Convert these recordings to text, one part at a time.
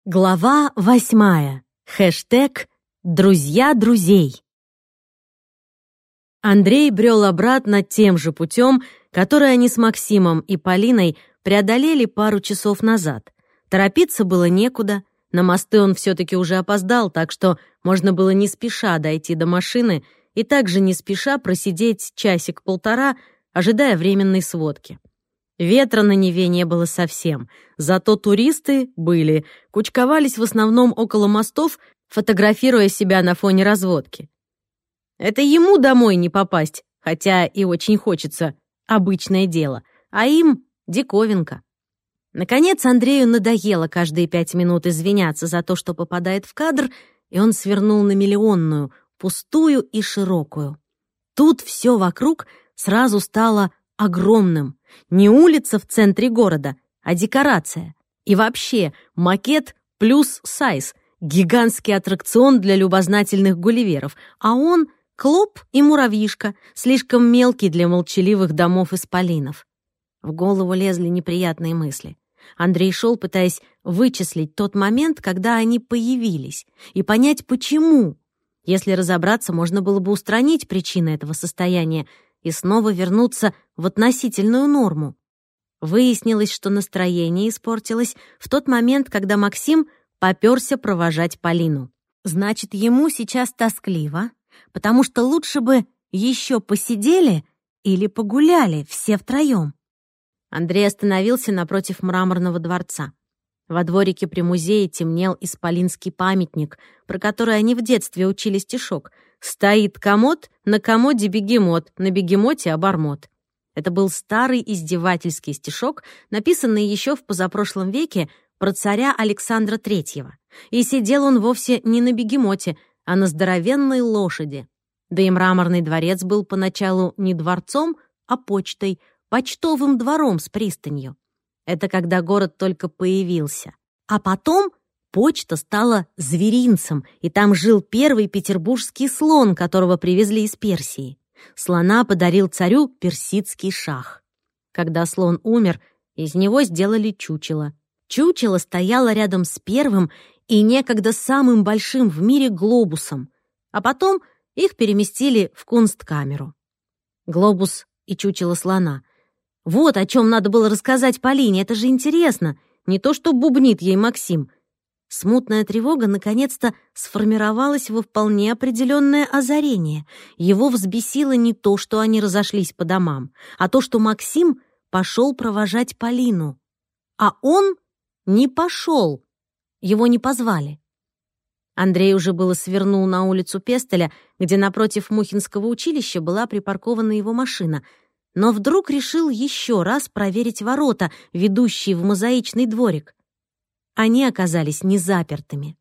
Глава 8. Хэштег «Друзья друзей». Андрей брел обратно тем же путем, который они с Максимом и Полиной преодолели пару часов назад. Торопиться было некуда, на мосты он все-таки уже опоздал, так что можно было не спеша дойти до машины и также не спеша просидеть часик-полтора, ожидая временной сводки. Ветра на Неве не было совсем, зато туристы были, кучковались в основном около мостов, фотографируя себя на фоне разводки. Это ему домой не попасть, хотя и очень хочется, обычное дело, а им диковинка. Наконец Андрею надоело каждые 5 минут извиняться за то, что попадает в кадр, и он свернул на Миллионную, пустую и широкую. Тут все вокруг сразу стало огромным. Не улица в центре города, а декорация. И вообще макет плюс сайз, гигантский аттракцион для любознательных гулливеров, а он — клоп и муравьишка, слишком мелкий для молчаливых домов исполинов. В голову лезли неприятные мысли. Андрей шел, пытаясь вычислить тот момент, когда они появились, и понять, почему. Если разобраться, можно было бы устранить причины этого состояния и снова вернуться в относительную норму. Выяснилось, что настроение испортилось в тот момент, когда Максим попёрся провожать Полину. Значит, ему сейчас тоскливо, потому что лучше бы еще посидели или погуляли все втроем. Андрей остановился напротив мраморного дворца. Во дворике при музее темнел исполинский памятник, про который они в детстве учили стишок: «Стоит комод, на комоде бегемот, на бегемоте обормот». Это был старый издевательский стишок, написанный еще в позапрошлом веке про царя Александра III. И сидел он вовсе не на бегемоте, а на здоровенной лошади. Да и мраморный дворец был поначалу не дворцом, а почтой, почтовым двором с пристанью. Это когда город только появился. А потом почта стала зверинцем, и там жил первый петербургский слон, которого привезли из Персии. Слона подарил царю персидский шах. Когда слон умер, из него сделали чучело. Чучело стояло рядом с первым и некогда самым большим в мире глобусом, а потом их переместили в кунсткамеру. Глобус и чучело слона. Вот о чем надо было рассказать Полине, это же интересно, не то что бубнит ей Максим. Смутная тревога наконец-то сформировалась во вполне определенное озарение. Его взбесило не то, что они разошлись по домам, а то, что Максим пошел провожать Полину. А он не пошел, его не позвали. Андрей уже было свернул на улицу Пестеля, где напротив Мухинского училища была припаркована его машина, но вдруг решил еще раз проверить ворота, ведущие в мозаичный дворик. Они оказались незапертыми.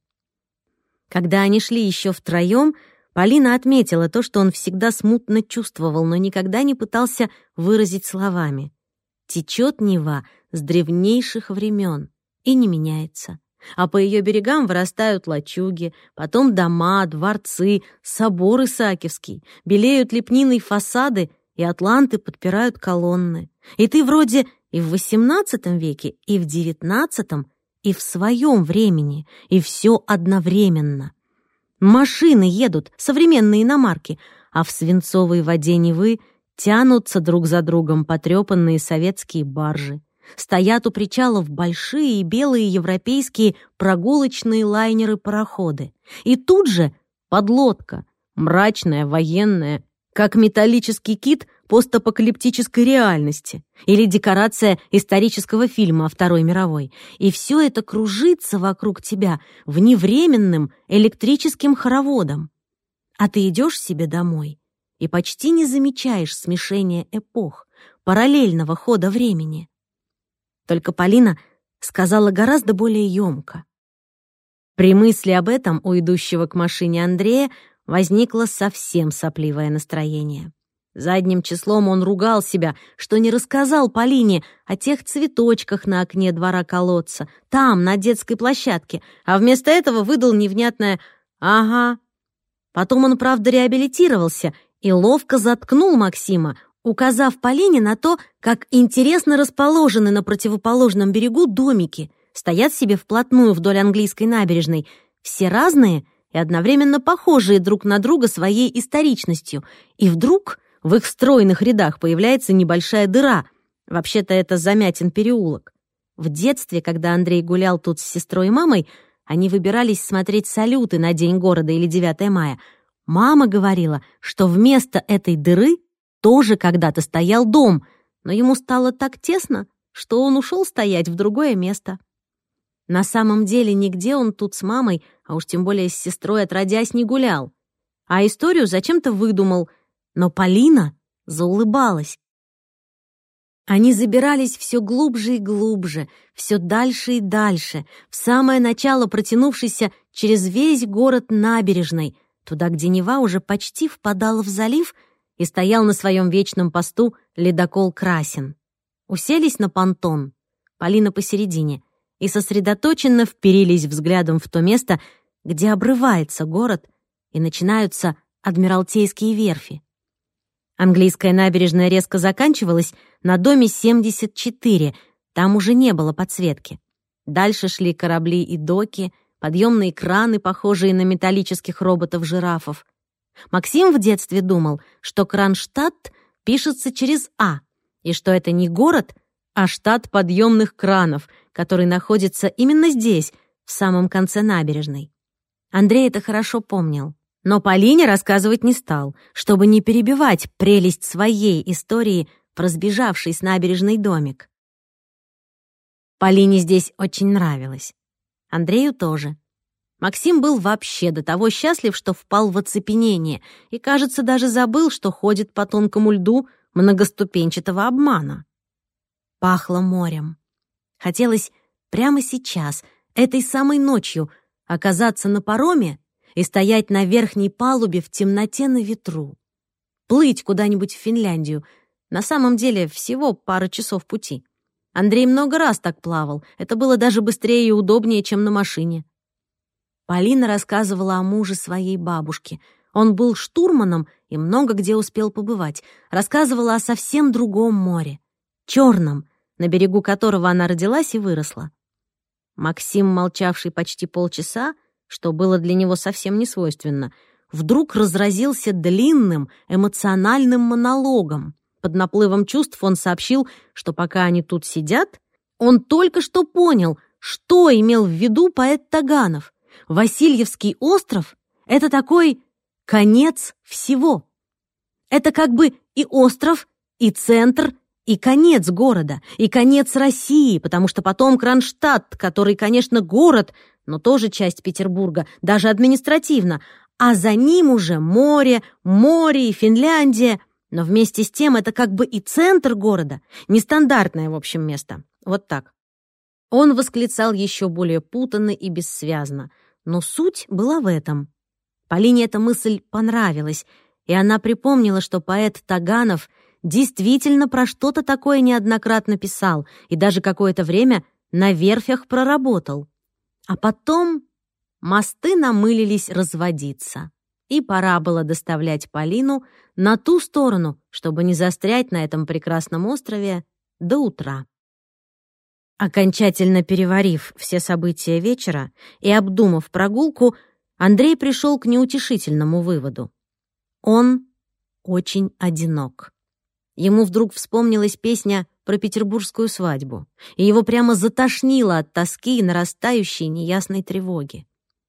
Когда они шли еще втроем, Полина отметила то, что он всегда смутно чувствовал, но никогда не пытался выразить словами. Течет Нева с древнейших времен и не меняется. А по ее берегам вырастают лачуги, потом дома, дворцы, собор Исаакиевский, белеют лепниной фасады, и атланты подпирают колонны. И ты вроде и в XVIII веке, и в XIX, и в своем времени, и все одновременно. Машины едут, современные иномарки, а в свинцовой воде Невы тянутся друг за другом потрепанные советские баржи. Стоят у причалов большие белые европейские прогулочные лайнеры-пароходы. И тут же подлодка, мрачная, военная, как металлический кит постапокалиптической реальности или декорация исторического фильма о Второй мировой. И все это кружится вокруг тебя вневременным электрическим хороводом. А ты идешь себе домой и почти не замечаешь смешения эпох, параллельного хода времени. Только Полина сказала гораздо более ёмко. При мысли об этом у идущего к машине Андрея возникло совсем сопливое настроение. Задним числом он ругал себя, что не рассказал Полине о тех цветочках на окне двора колодца, там, на детской площадке, а вместо этого выдал невнятное «ага». Потом он, правда, реабилитировался и ловко заткнул Максима, указав Полине на то, как интересно расположены на противоположном берегу домики, стоят себе вплотную вдоль английской набережной, все разные и одновременно похожие друг на друга своей историчностью, и вдруг в их стройных рядах появляется небольшая дыра. Вообще-то это Замятин переулок. В детстве, когда Андрей гулял тут с сестрой и мамой, они выбирались смотреть салюты на День города или 9 мая. Мама говорила, что вместо этой дыры тоже когда-то стоял дом, но ему стало так тесно, что он ушел стоять в другое место. На самом деле нигде он тут с мамой, а уж тем более с сестрой, отродясь, не гулял. А историю зачем-то выдумал, но Полина заулыбалась. Они забирались все глубже и глубже, все дальше и дальше, в самое начало протянувшейся через весь город набережной, туда, где Нева уже почти впадала в залив, и стоял на своем вечном посту ледокол «Красин». Уселись на понтон, Полина посередине, и сосредоточенно вперились взглядом в то место, где обрывается город и начинаются Адмиралтейские верфи. Английская набережная резко заканчивалась на доме 74, там уже не было подсветки. Дальше шли корабли и доки, подъемные краны, похожие на металлических роботов-жирафов. Максим в детстве думал, что Кронштадт пишется через «А», и что это не город, а штат подъемных кранов, который находится именно здесь, в самом конце набережной. Андрей это хорошо помнил. Но Полине рассказывать не стал, чтобы не перебивать прелесть своей истории про сбежавший с набережной домик. Полине здесь очень нравилось. Андрею тоже. Максим был вообще до того счастлив, что впал в оцепенение и, кажется, даже забыл, что ходит по тонкому льду многоступенчатого обмана. Пахло морем. Хотелось прямо сейчас, этой самой ночью, оказаться на пароме и стоять на верхней палубе в темноте на ветру. Плыть куда-нибудь в Финляндию. На самом деле всего пара часов пути. Андрей много раз так плавал. Это было даже быстрее и удобнее, чем на машине. Полина рассказывала о муже своей бабушки. Он был штурманом и много где успел побывать. Рассказывала о совсем другом море. Черном, на берегу которого она родилась и выросла. Максим, молчавший почти полчаса, что было для него совсем не свойственно, вдруг разразился длинным эмоциональным монологом. Под наплывом чувств он сообщил, что пока они тут сидят, он только что понял, что имел в виду поэт Таганов. Васильевский остров — это такой конец всего. Это как бы и остров, и центр, и конец города, и конец России, потому что потом Кронштадт, который, конечно, город, но тоже часть Петербурга, даже административно, а за ним уже море и Финляндия, но вместе с тем это как бы и центр города, нестандартное, в общем, место. Вот так. Он восклицал еще более путанно и бессвязно, но суть была в этом. Полине эта мысль понравилась, и она припомнила, что поэт Таганов действительно про что-то такое неоднократно писал и даже какое-то время на верфях проработал. А потом мосты намылились разводиться, и пора было доставлять Полину на ту сторону, чтобы не застрять на этом прекрасном острове до утра. Окончательно переварив все события вечера и обдумав прогулку, Андрей пришел к неутешительному выводу. Он очень одинок. Ему вдруг вспомнилась песня про петербургскую свадьбу, и его прямо затошнило от тоски и нарастающей неясной тревоги.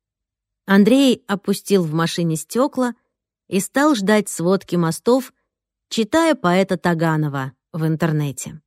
Андрей опустил в машине стекла и стал ждать сводки мостов, читая поэта Таганова в интернете.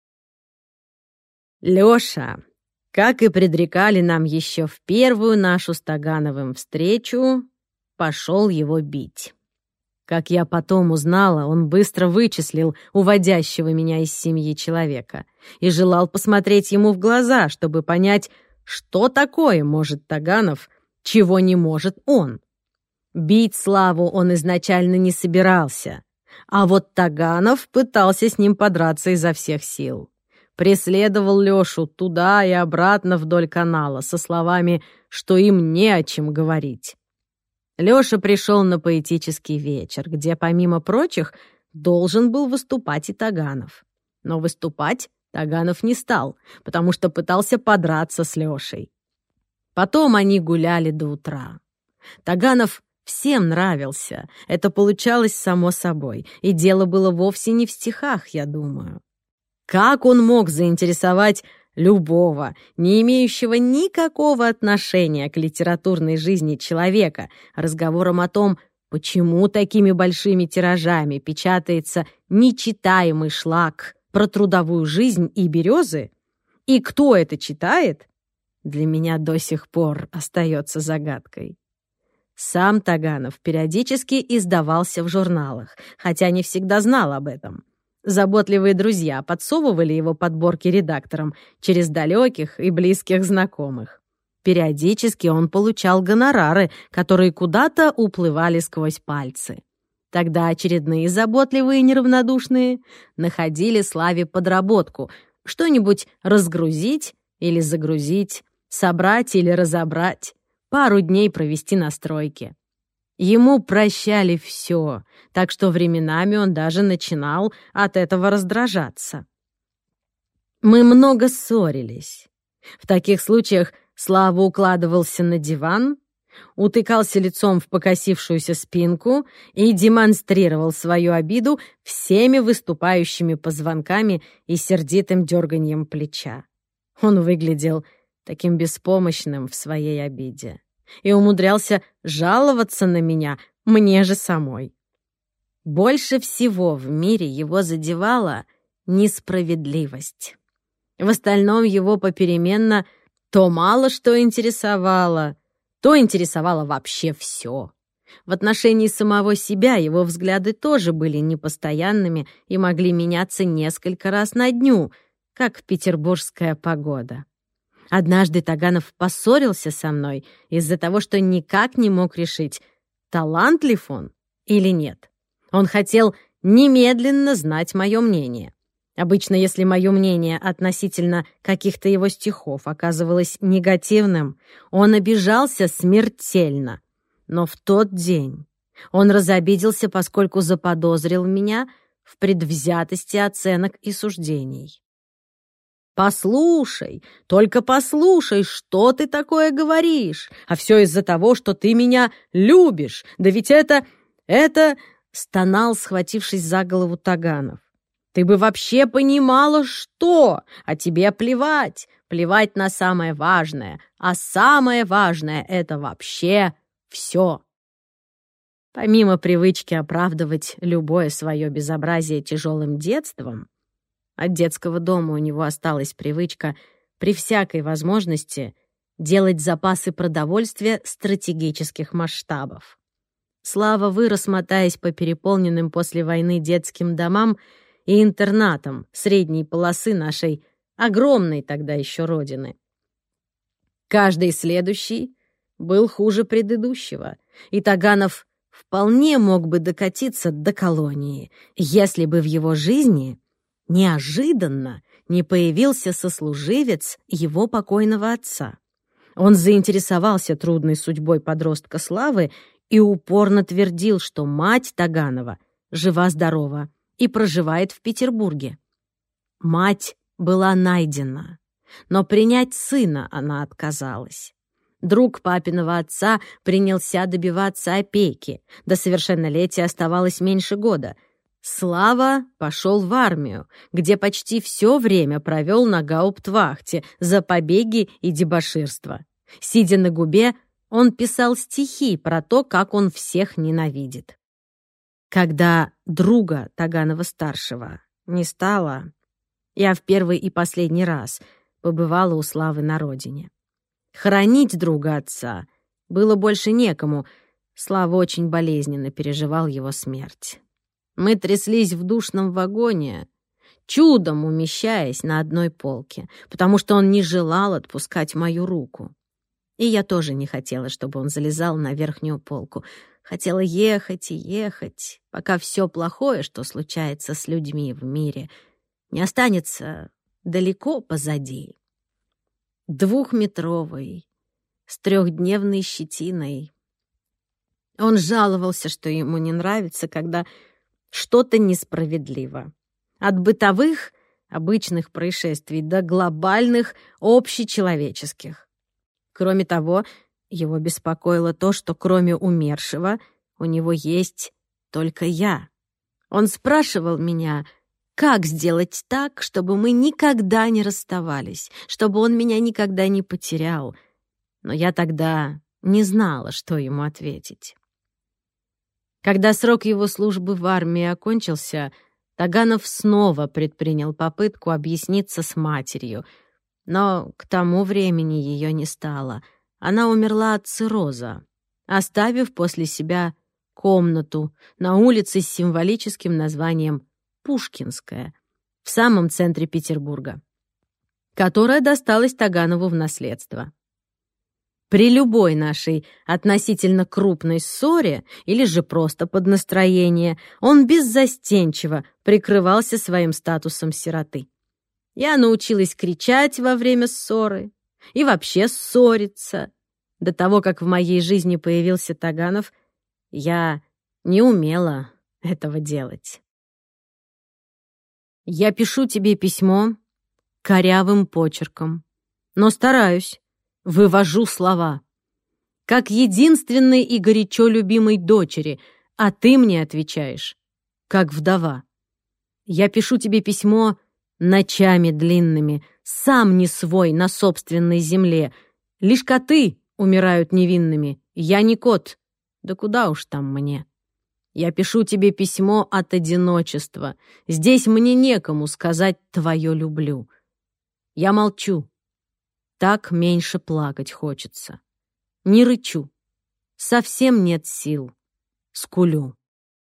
Лёша, как и предрекали нам еще в первую нашу с Тагановым встречу, пошел его бить. Как я потом узнала, он быстро вычислил уводящего меня из семьи человека и желал посмотреть ему в глаза, чтобы понять, что такое может Таганов, чего не может он. Бить Славу он изначально не собирался, а вот Таганов пытался с ним подраться изо всех сил. Преследовал Лёшу туда и обратно вдоль канала со словами, что им не о чем говорить. Лёша пришел на поэтический вечер, где, помимо прочих, должен был выступать и Таганов. Но выступать Таганов не стал, потому что пытался подраться с Лешей. Потом они гуляли до утра. Таганов всем нравился, это получалось само собой, и дело было вовсе не в стихах, я думаю. Как он мог заинтересовать любого, не имеющего никакого отношения к литературной жизни человека, разговором о том, почему такими большими тиражами печатается нечитаемый шлак про трудовую жизнь и березы? И кто это читает, для меня до сих пор остается загадкой. Сам Таганов периодически издавался в журналах, хотя не всегда знал об этом. Заботливые друзья подсовывали его подборки редакторам через далеких и близких знакомых. Периодически он получал гонорары, которые куда-то уплывали сквозь пальцы. Тогда очередные заботливые и неравнодушные находили Славе подработку, что-нибудь разгрузить или загрузить, собрать или разобрать, пару дней провести на стройке. Ему прощали все, так что временами он даже начинал от этого раздражаться. Мы много ссорились. В таких случаях Слава укладывался на диван, утыкался лицом в покосившуюся спинку и демонстрировал свою обиду всеми выступающими позвонками и сердитым дерганьем плеча. Он выглядел таким беспомощным в своей обиде и умудрялся жаловаться на меня, мне же самой. Больше всего в мире его задевала несправедливость. В остальном его попеременно то мало что интересовало, то интересовало вообще все. В отношении самого себя его взгляды тоже были непостоянными и могли меняться несколько раз на дню, как петербургская погода. Однажды Таганов поссорился со мной из-за того, что никак не мог решить, талантлив он или нет. Он хотел немедленно знать мое мнение. Обычно, если мое мнение относительно каких-то его стихов оказывалось негативным, он обижался смертельно. Но в тот день он разобиделся, поскольку заподозрил меня в предвзятости оценок и суждений. «Послушай, только послушай, что ты такое говоришь? А все из-за того, что ты меня любишь. Да ведь это...» — стонал, схватившись за голову Таганов. «Ты бы вообще понимала, что? А тебе плевать. Плевать на самое важное. А самое важное — это вообще все». Помимо привычки оправдывать любое свое безобразие тяжелым детством, от детского дома у него осталась привычка при всякой возможности делать запасы продовольствия стратегических масштабов. Слава вырос, мотаясь по переполненным после войны детским домам и интернатам средней полосы нашей огромной тогда еще родины. Каждый следующий был хуже предыдущего, и Таганов вполне мог бы докатиться до колонии, если бы в его жизни неожиданно не появился сослуживец его покойного отца. Он заинтересовался трудной судьбой подростка Славы и упорно твердил, что мать Таганова жива-здорова и проживает в Петербурге. Мать была найдена, но принять сына она отказалась. Друг папиного отца принялся добиваться опеки. До совершеннолетия оставалось меньше года. Слава пошел в армию, где почти все время провел на гауптвахте за побеги и дебоширство. Сидя на губе, он писал стихи про то, как он всех ненавидит. Когда друга Таганова-старшего не стало, я в первый и последний раз побывала у Славы на родине. Хоронить друга отца было больше некому. Слава очень болезненно переживал его смерть. Мы тряслись в душном вагоне, чудом умещаясь на одной полке, потому что он не желал отпускать мою руку. И я тоже не хотела, чтобы он залезал на верхнюю полку. Хотела ехать и ехать, пока все плохое, что случается с людьми в мире, не останется далеко позади. 2-метровый, с 3-дневной щетиной. Он жаловался, что ему не нравится, когда что-то несправедливо. От бытовых обычных происшествий до глобальных, общечеловеческих. Кроме того, его беспокоило то, что кроме умершего у него есть только я. Он спрашивал меня, как сделать так, чтобы мы никогда не расставались, чтобы он меня никогда не потерял. Но я тогда не знала, что ему ответить. Когда срок его службы в армии окончился, Таганов снова предпринял попытку объясниться с матерью, но к тому времени ее не стало. Она умерла от цирроза, оставив после себя комнату на улице с символическим названием Пушкинская в самом центре Петербурга, которая досталась Таганову в наследство. При любой нашей относительно крупной ссоре или же просто под настроение он беззастенчиво прикрывался своим статусом сироты. Я научилась кричать во время ссоры и вообще ссориться. До того, как в моей жизни появился Таганов, я не умела этого делать. Я пишу тебе письмо корявым почерком, но стараюсь. Вывожу слова. Как единственной и горячо любимой дочери, а ты мне отвечаешь, как вдова. Я пишу тебе письмо ночами длинными, сам не свой на собственной земле. Лишь коты умирают невинными, я не кот, да куда уж там мне. Я пишу тебе письмо от одиночества, здесь мне некому сказать твое люблю. Я молчу. Так меньше плакать хочется. Не рычу. Совсем нет сил. Скулю.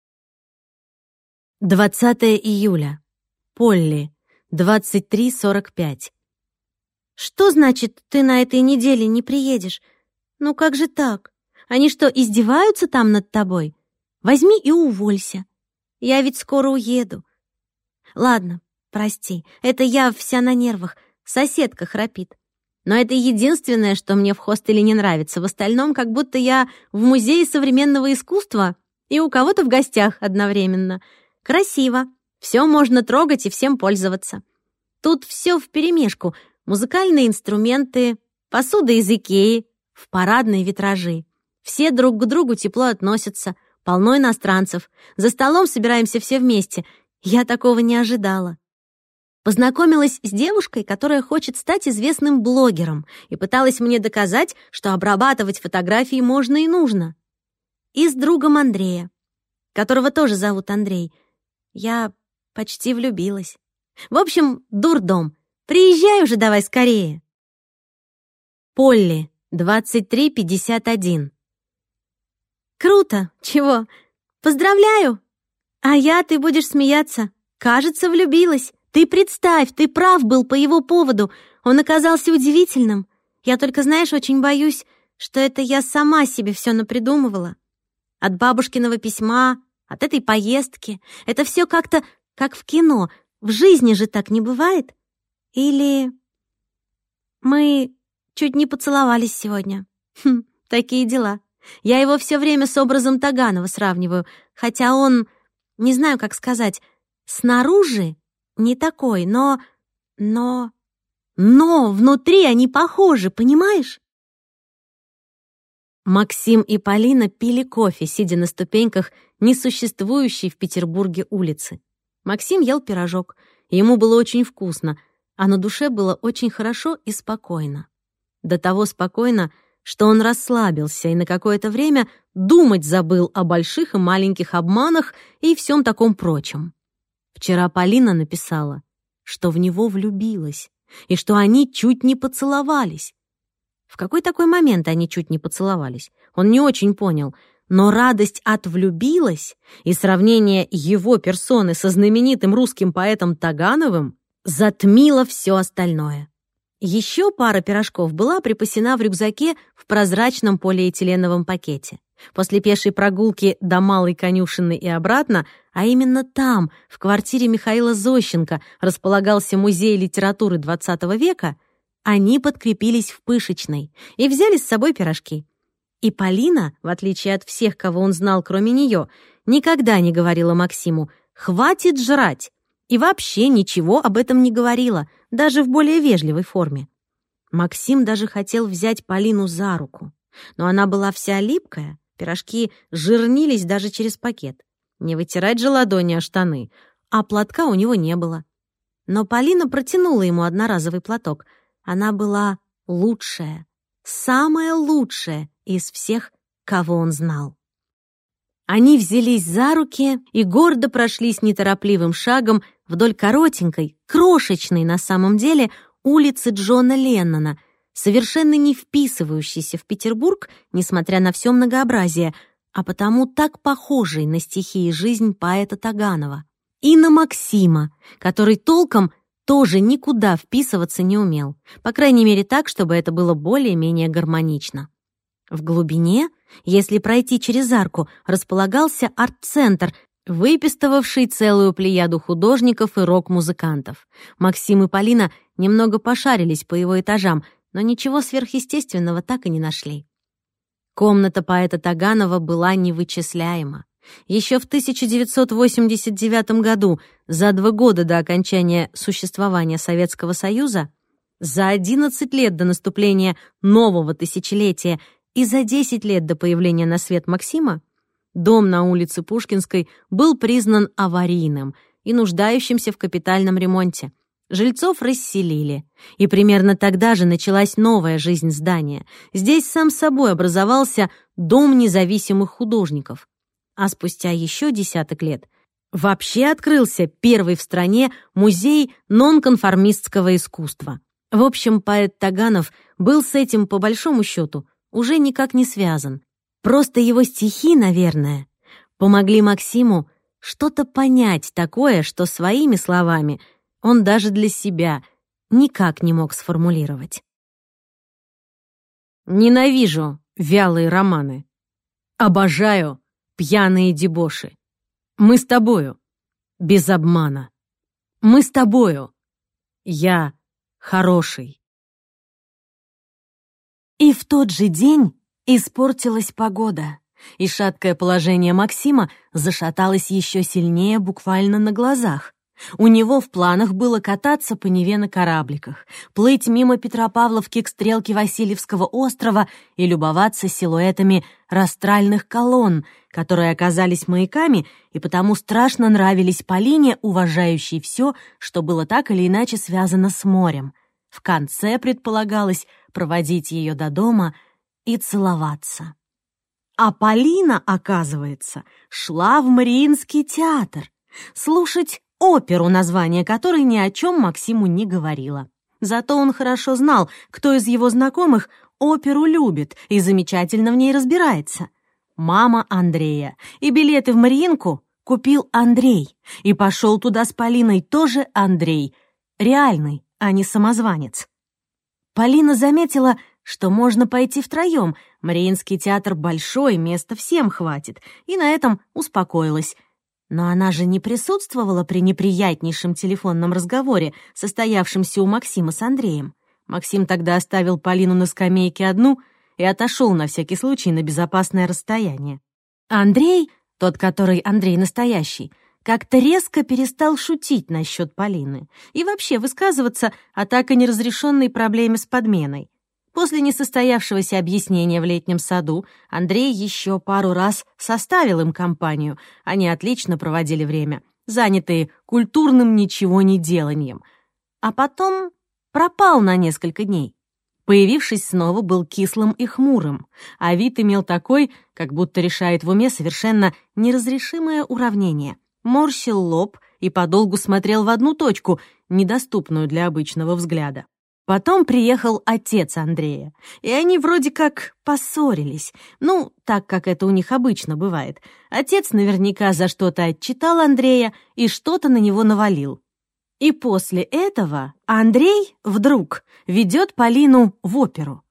20 июля. Полли. 23:45. Что значит, ты на этой неделе не приедешь? Ну как же так? Они что, издеваются там над тобой? Возьми и уволься. Я ведь скоро уеду. Ладно, прости, это я вся на нервах. Соседка храпит. Но это единственное, что мне в хостеле не нравится. В остальном, как будто я в музее современного искусства и у кого-то в гостях одновременно. Красиво. Все можно трогать и всем пользоваться. Тут все вперемешку. Музыкальные инструменты, посуда из Икеи, в парадные витражи. Все друг к другу тепло относятся. Полно иностранцев. За столом собираемся все вместе. Я такого не ожидала. Познакомилась с девушкой, которая хочет стать известным блогером, и пыталась мне доказать, что обрабатывать фотографии можно и нужно. И с другом Андрея, которого тоже зовут Андрей. Я почти влюбилась. В общем, дурдом. Приезжай уже давай скорее. Полли, 23:51. Круто, чего? Поздравляю. А ты будешь смеяться. Кажется, влюбилась. Ты представь, ты прав был по его поводу. Он оказался удивительным. Я только, знаешь, очень боюсь, что это я сама себе все напридумывала. От бабушкиного письма, от этой поездки. Это все как-то как в кино. В жизни же так не бывает. Или мы чуть не поцеловались сегодня. Такие дела. Я его все время с образом Таганова сравниваю, хотя он, не знаю, как сказать, снаружи не такой, но внутри они похожи, понимаешь? Максим и Полина пили кофе, сидя на ступеньках несуществующей в Петербурге улицы. Максим ел пирожок, ему было очень вкусно, а на душе было очень хорошо и спокойно. До того спокойно, что он расслабился и на какое-то время думать забыл о больших и маленьких обманах и всем таком прочем. Вчера Полина написала, что в него влюбилась и что они чуть не поцеловались. В какой такой момент они чуть не поцеловались? Он не очень понял, но радость от «влюбилась» и сравнение его персоны со знаменитым русским поэтом Тагановым затмило все остальное. Еще пара пирожков была припасена в рюкзаке в прозрачном полиэтиленовом пакете. После пешей прогулки до Малой конюшенной и обратно, а именно там, в квартире Михаила Зощенко, располагался музей литературы XX века, они подкрепились в Пышечной и взяли с собой пирожки. И Полина, в отличие от всех, кого он знал, кроме нее, никогда не говорила Максиму «хватит жрать», И вообще ничего об этом не говорила, даже в более вежливой форме. Максим даже хотел взять Полину за руку, но она была вся липкая, пирожки жирнились даже через пакет. Не вытирать же ладони о штаны, а платка у него не было. Но Полина протянула ему одноразовый платок. Она была лучшая, самая лучшая из всех, кого он знал. Они взялись за руки и гордо прошлись неторопливым шагом вдоль коротенькой, крошечной на самом деле, улицы Джона Леннона, совершенно не вписывающейся в Петербург, несмотря на все многообразие, а потому так похожей на стихи и жизнь поэта Таганова. И на Максима, который толком тоже никуда вписываться не умел, по крайней мере так, чтобы это было более-менее гармонично. В глубине, если пройти через арку, располагался арт-центр, выпистывавший целую плеяду художников и рок-музыкантов. Максим и Полина немного пошарились по его этажам, но ничего сверхъестественного так и не нашли. Комната поэта Таганова была невычисляема. Еще в 1989 году, за 2 года до окончания существования Советского Союза, за 11 лет до наступления нового тысячелетия и за 10 лет до появления на свет Максима, дом на улице Пушкинской был признан аварийным и нуждающимся в капитальном ремонте. Жильцов расселили, и примерно тогда же началась новая жизнь здания. Здесь сам собой образовался Дом независимых художников. А спустя еще десяток лет вообще открылся первый в стране музей нонконформистского искусства. В общем, поэт Таганов был с этим, по большому счету, уже никак не связан. Просто его стихи, наверное, помогли Максиму что-то понять такое, что своими словами он даже для себя никак не мог сформулировать. Ненавижу вялые романы. Обожаю пьяные дебоши. Мы с тобою, без обмана. Мы с тобою. Я хороший. И в тот же день испортилась погода, и шаткое положение Максима зашаталось еще сильнее буквально на глазах. У него в планах было кататься по Неве на корабликах, плыть мимо Петропавловки к стрелке Васильевского острова и любоваться силуэтами растральных колонн, которые оказались маяками и потому страшно нравились Полине, уважающей все, что было так или иначе связано с морем. В конце предполагалось проводить ее до дома и целоваться. А Полина, оказывается, шла в Мариинский театр слушать оперу, название которой ни о чем Максиму не говорило. Зато он хорошо знал, кто из его знакомых оперу любит и замечательно в ней разбирается. Мама Андрея. И билеты в Мариинку купил Андрей. И пошел туда с Полиной тоже Андрей. Реальный, а не самозванец. Полина заметила, что можно пойти втроем. Мариинский театр большой, места всем хватит. И на этом успокоилась. Но она же не присутствовала при неприятнейшем телефонном разговоре, состоявшемся у Максима с Андреем. Максим тогда оставил Полину на скамейке одну и отошел на всякий случай на безопасное расстояние. Андрей, тот, который Андрей настоящий, как-то резко перестал шутить насчет Полины и вообще высказываться о так и неразрешенной проблеме с подменой. После несостоявшегося объяснения в летнем саду Андрей еще пару раз составил им компанию. Они отлично проводили время, занятые культурным ничего не деланием. А потом пропал на несколько дней. Появившись снова, был кислым и хмурым, а вид имел такой, как будто решает в уме совершенно неразрешимое уравнение. Морщил лоб и подолгу смотрел в одну точку, недоступную для обычного взгляда. Потом приехал отец Андрея, и они вроде как поссорились. Ну, так как это у них обычно бывает. Отец наверняка за что-то отчитал Андрея и что-то на него навалил. И после этого Андрей вдруг ведет Полину в оперу.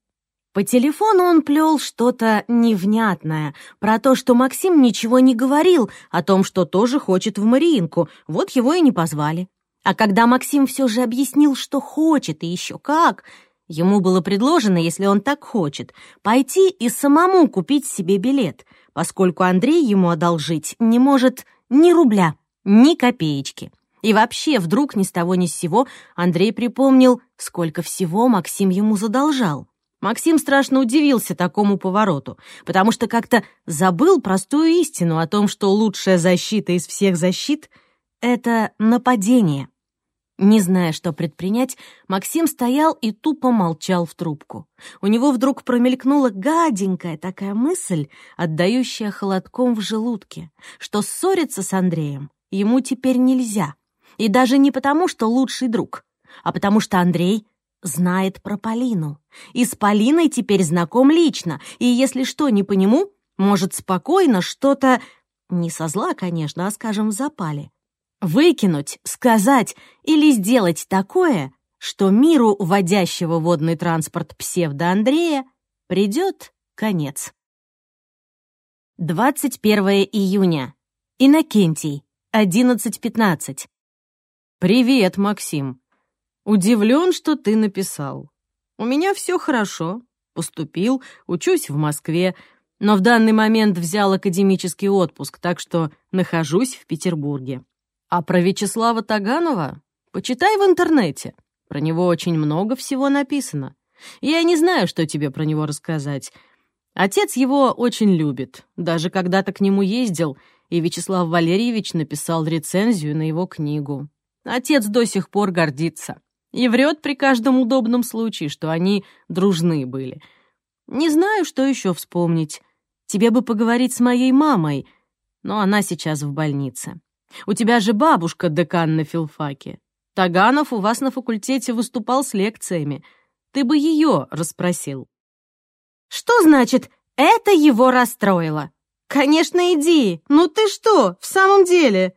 По телефону он плел что-то невнятное про то, что Максим ничего не говорил о том, что тоже хочет в Мариинку, вот его и не позвали. А когда Максим все же объяснил, что хочет и еще как, ему было предложено, если он так хочет, пойти и самому купить себе билет, поскольку Андрей ему одолжить не может ни рубля, ни копеечки. И вообще, вдруг ни с того ни с сего Андрей припомнил, сколько всего Максим ему задолжал. Максим страшно удивился такому повороту, потому что как-то забыл простую истину о том, что лучшая защита из всех защит — это нападение. Не зная, что предпринять, Максим стоял и тупо молчал в трубку. У него вдруг промелькнула гаденькая такая мысль, отдающая холодком в желудке, что ссориться с Андреем ему теперь нельзя. И даже не потому, что лучший друг, а потому что Андрей знает про Полину. И с Полиной теперь знаком лично, и если что не по нему, может спокойно что-то, не со зла, конечно, а, скажем, в запале, выкинуть, сказать или сделать такое, что миру водящего водный транспорт псевдо-Андрея придет конец. 21 июня. Иннокентий, 11:15. «Привет, Максим. Удивлен, что ты написал. У меня все хорошо. Поступил, учусь в Москве, но в данный момент взял академический отпуск, так что нахожусь в Петербурге. А про Вячеслава Таганова почитай в интернете. Про него очень много всего написано. Я не знаю, что тебе про него рассказать. Отец его очень любит. Даже когда-то к нему ездил, и Вячеслав Валерьевич написал рецензию на его книгу. Отец до сих пор гордится. И врет при каждом удобном случае, что они дружны были. Не знаю, что еще вспомнить. Тебе бы поговорить с моей мамой, но она сейчас в больнице. У тебя же бабушка декан на филфаке. Таганов у вас на факультете выступал с лекциями. Ты бы ее расспросил». «Что значит, это его расстроило? Конечно, иди. Ну ты что, в самом деле?»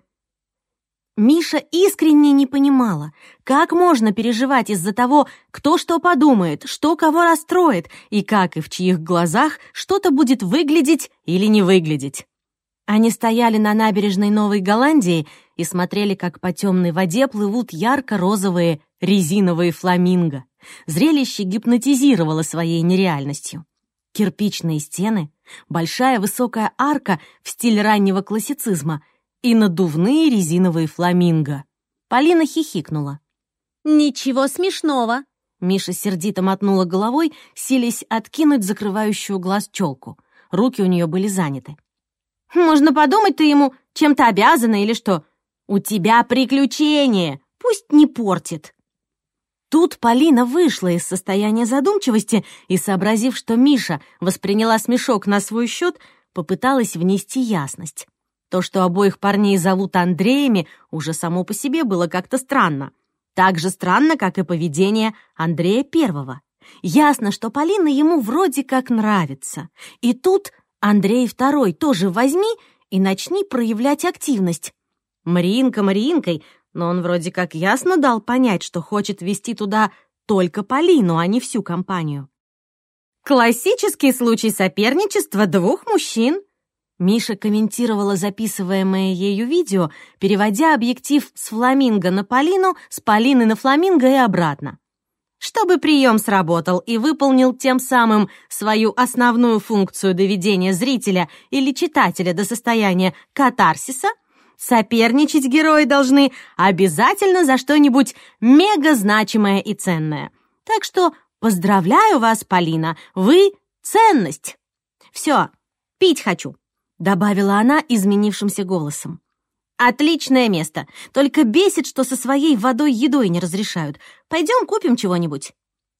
Миша искренне не понимала, как можно переживать из-за того, кто что подумает, что кого расстроит, и как и в чьих глазах что-то будет выглядеть или не выглядеть. Они стояли на набережной Новой Голландии и смотрели, как по темной воде плывут ярко-розовые резиновые фламинго. Зрелище гипнотизировало своей нереальностью. Кирпичные стены, большая высокая арка в стиле раннего классицизма и надувные резиновые фламинго. Полина хихикнула. «Ничего смешного!» Миша сердито мотнула головой, силясь откинуть закрывающую глаз челку. Руки у нее были заняты. «Можно подумать, ты ему чем-то обязана или что? У тебя приключение, пусть не портит!» Тут Полина вышла из состояния задумчивости и, сообразив, что Миша восприняла смешок на свой счет, попыталась внести ясность. То, что обоих парней зовут Андреями, уже само по себе было как-то странно. Так же странно, как и поведение Андрея Первого. Ясно, что Полина ему вроде как нравится. И тут Андрей Второй тоже возьми и начни проявлять активность. Мариинка Мариинкой, но он вроде как ясно дал понять, что хочет вести туда только Полину, а не всю компанию. «Классический случай соперничества двух мужчин», Миша комментировала записываемое ею видео, переводя объектив с фламинго на Полину, с Полины на фламинго и обратно. «Чтобы прием сработал и выполнил тем самым свою основную функцию доведения зрителя или читателя до состояния катарсиса, соперничать герои должны обязательно за что-нибудь мега-значимое и ценное. Так что поздравляю вас, Полина, вы — ценность. Все, пить хочу», — добавила она изменившимся голосом. «Отличное место, только бесит, что со своей водой-едой не разрешают. Пойдем купим чего-нибудь».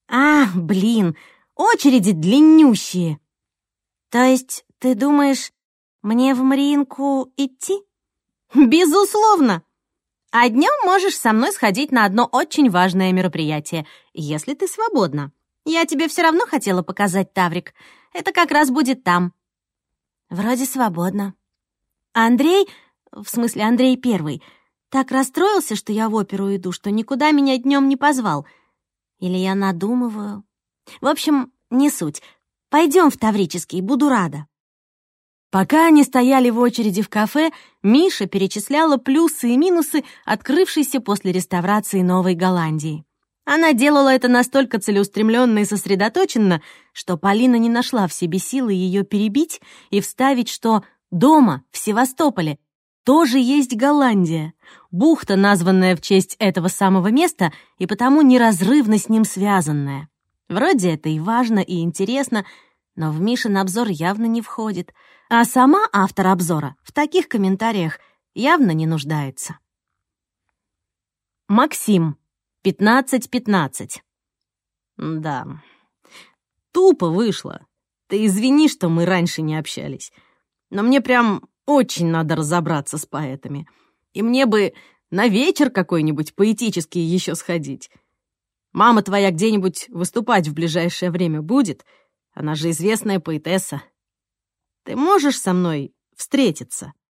Блин, очереди длиннющие». «То есть ты думаешь, мне в Мариинку идти?» «Безусловно. А днем можешь со мной сходить на одно очень важное мероприятие, если ты свободна. Я тебе все равно хотела показать Таврик. Это как раз будет там». «Вроде свободно». Андрей, в смысле Андрей Первый, так расстроился, что я в оперу иду, что никуда меня днем не позвал. Или я надумываю. В общем, не суть. Пойдем в Таврический, буду рада. Пока они стояли в очереди в кафе, Миша перечисляла плюсы и минусы открывшейся после реставрации Новой Голландии. Она делала это настолько целеустремленно и сосредоточенно, что Полина не нашла в себе силы ее перебить и вставить, что дома, в Севастополе, тоже есть Голландия. Бухта, названная в честь этого самого места, и потому неразрывно с ним связанная. Вроде это и важно, и интересно, но в Мишин обзор явно не входит. А сама автор обзора в таких комментариях явно не нуждается. Максим, 15-15. Да, тупо вышло. Ты извини, что мы раньше не общались. Но мне прям очень надо разобраться с поэтами. И мне бы на вечер какой-нибудь поэтический еще сходить. Мама твоя где-нибудь выступать в ближайшее время будет? Она же известная поэтесса. Ты можешь со мной встретиться?»